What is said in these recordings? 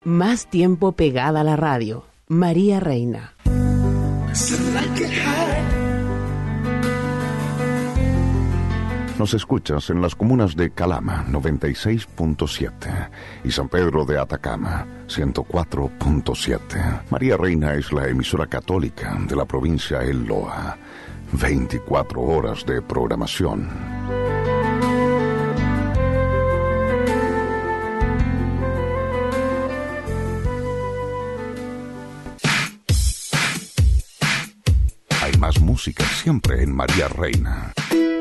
Más tiempo pegada a la radio. María Reina. Nos escuchas en las comunas de Calama, 96.7, y San Pedro de Atacama, 104.7. María Reina es la emisora católica de la provincia El Loa. 24 horas de programación. Hay más música siempre en María Reina.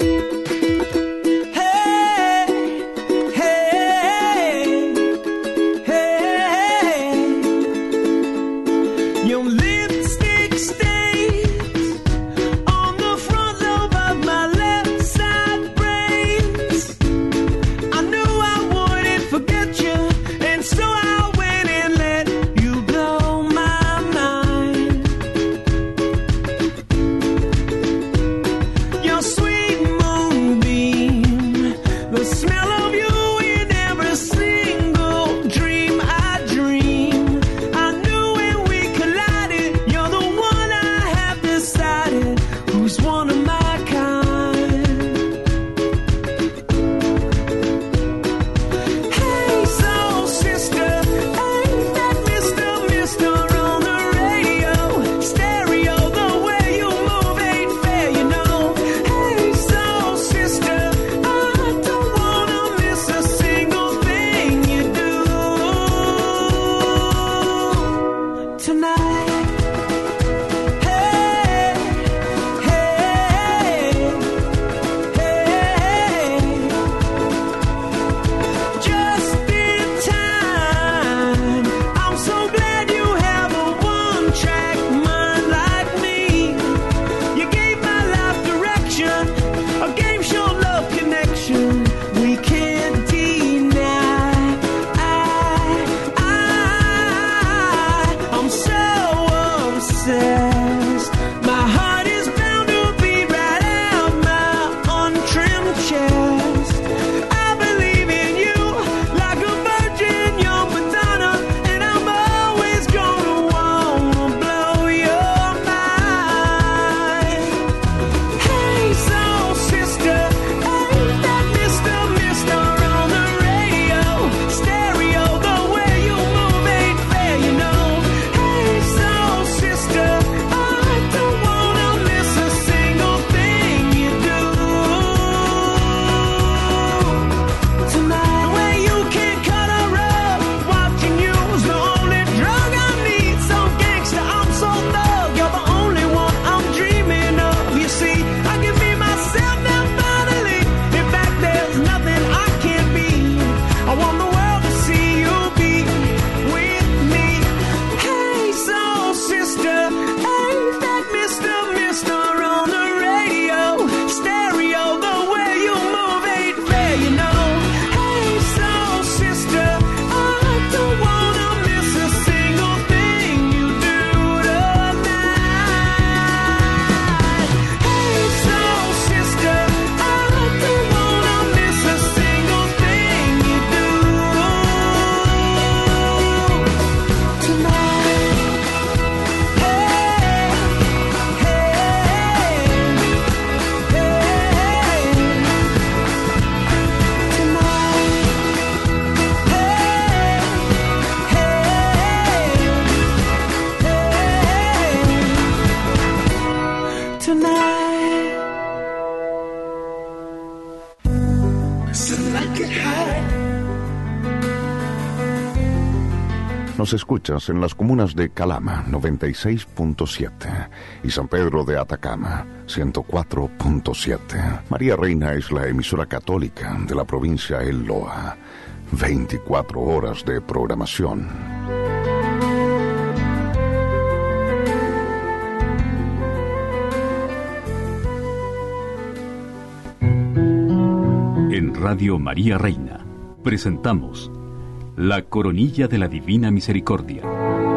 Nos escuchas en las comunas de Calama, 96.7, y San Pedro de Atacama, 104.7. María Reina es la emisora católica de la provincia El Loa. 24 horas de programación. En Radio María Reina presentamos La Coronilla de la Divina Misericordia.